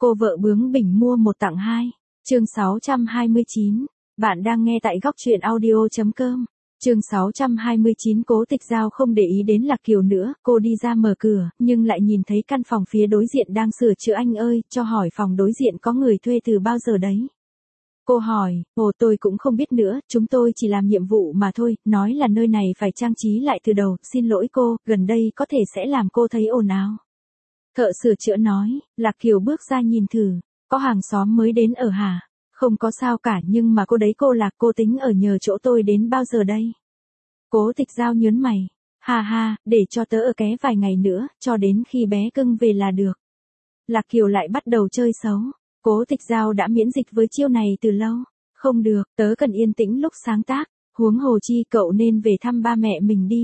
Cô vợ bướng bỉnh mua một tặng hai. Chương 629. Bạn đang nghe tại góc truyện audio.com. Chương 629. Cố Tịch Giao không để ý đến Lạc Kiều nữa, cô đi ra mở cửa, nhưng lại nhìn thấy căn phòng phía đối diện đang sửa chữa. Anh ơi, cho hỏi phòng đối diện có người thuê từ bao giờ đấy? Cô hỏi, tôi cũng không biết nữa, chúng tôi chỉ làm nhiệm vụ mà thôi, nói là nơi này phải trang trí lại từ đầu, xin lỗi cô, gần đây có thể sẽ làm cô thấy ồn ào. Thợ sửa chữa nói. Lạc Kiều bước ra nhìn thử, có hàng xóm mới đến ở hả? Không có sao cả, nhưng mà cô Lạc, cô tính ở nhờ chỗ tôi đến bao giờ đây? Cố Tịch Giao nhớn mày. Ha, để cho tớ ở ké vài ngày nữa, cho đến khi bé cưng về là được. Lạc Kiều lại bắt đầu chơi xấu. Cố Tịch Giao đã miễn dịch với chiêu này từ lâu. Không được, tớ cần yên tĩnh lúc sáng tác, huống hồ chi cậu nên về thăm ba mẹ mình đi,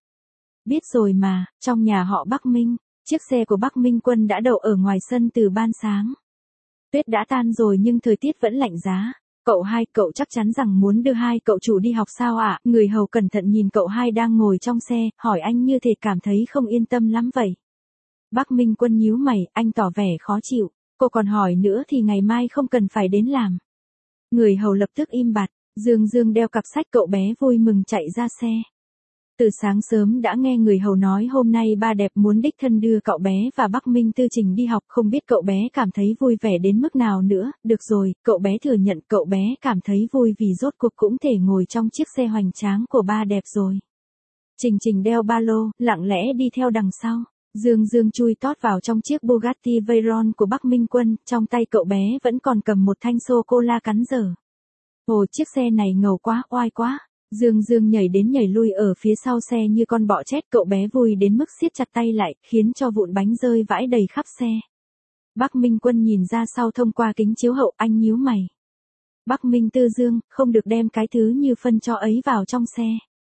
Biết rồi mà, trong nhà họ Bắc Minh, chiếc xe của Bắc Minh Quân đã đậu ở ngoài sân từ ban sáng. Tuyết đã tan rồi nhưng thời tiết vẫn lạnh giá. Cậu chắc chắn rằng muốn đưa hai cậu chủ đi học sao ạ? Người hầu cẩn thận nhìn cậu hai đang ngồi trong xe, hỏi anh như thể cảm thấy không yên tâm lắm vậy. Bắc Minh Quân nhíu mày, anh tỏ vẻ khó chịu. Cô còn hỏi nữa thì ngày mai không cần phải đến làm. Người hầu lập tức im bặt. Dương đeo cặp sách, cậu bé vui mừng chạy ra xe. Từ sáng sớm đã nghe người hầu nói hôm nay ba đẹp muốn đích thân đưa cậu bé và Bắc Minh Tư Trình đi học, không biết cậu bé cảm thấy vui vẻ đến mức nào nữa. Được rồi, cậu bé thừa nhận cậu bé cảm thấy vui vì rốt cuộc cũng thể ngồi trong chiếc xe hoành tráng của ba đẹp rồi. Trình đeo ba lô, lặng lẽ đi theo đằng sau. Dương chui tót vào trong chiếc Bugatti Veyron của Bắc Minh Quân, trong tay cậu bé vẫn còn cầm một thanh sô-cô-la cắn dở. Ồ, chiếc xe này ngầu quá, oai quá. Dương nhảy đến nhảy lui ở phía sau xe như con bọ chết, cậu bé vui đến mức siết chặt tay lại, khiến cho vụn bánh rơi vãi đầy khắp xe. Bắc Minh Quân nhìn ra sau thông qua kính chiếu hậu, anh nhíu mày. Bắc Minh Tư Dương, không được đem cái thứ như phân chó ấy vào trong xe.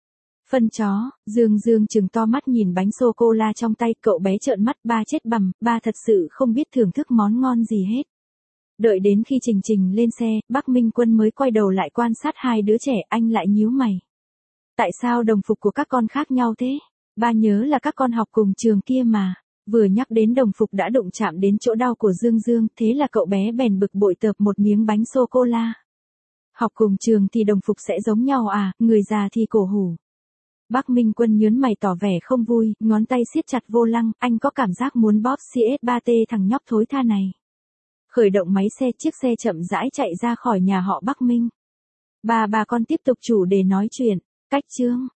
Phân chó? Dương trừng to mắt nhìn bánh sô-cô-la trong tay, cậu bé trợn mắt, ba chết bằm, ba thật sự không biết thưởng thức món ngon gì hết. Đợi đến khi Trình lên xe, Bắc Minh Quân mới quay đầu lại quan sát hai đứa trẻ, anh lại nhíu mày. Tại sao đồng phục của các con khác nhau thế? Ba nhớ là các con học cùng trường kia mà. Vừa nhắc đến đồng phục đã đụng chạm đến chỗ đau của Dương, thế là cậu bé bèn bực bội tợp một miếng bánh sô-cô-la. Học cùng trường thì đồng phục sẽ giống nhau à, người già thì cổ hủ. Bắc Minh Quân nhớn mày tỏ vẻ không vui, ngón tay siết chặt vô lăng, anh có cảm giác muốn bóp CS3T thằng nhóc thối tha này. Khởi động máy xe, chiếc xe chậm rãi chạy ra khỏi nhà họ Bắc Minh. Ba con tiếp tục chủ đề nói chuyện. Cách chương.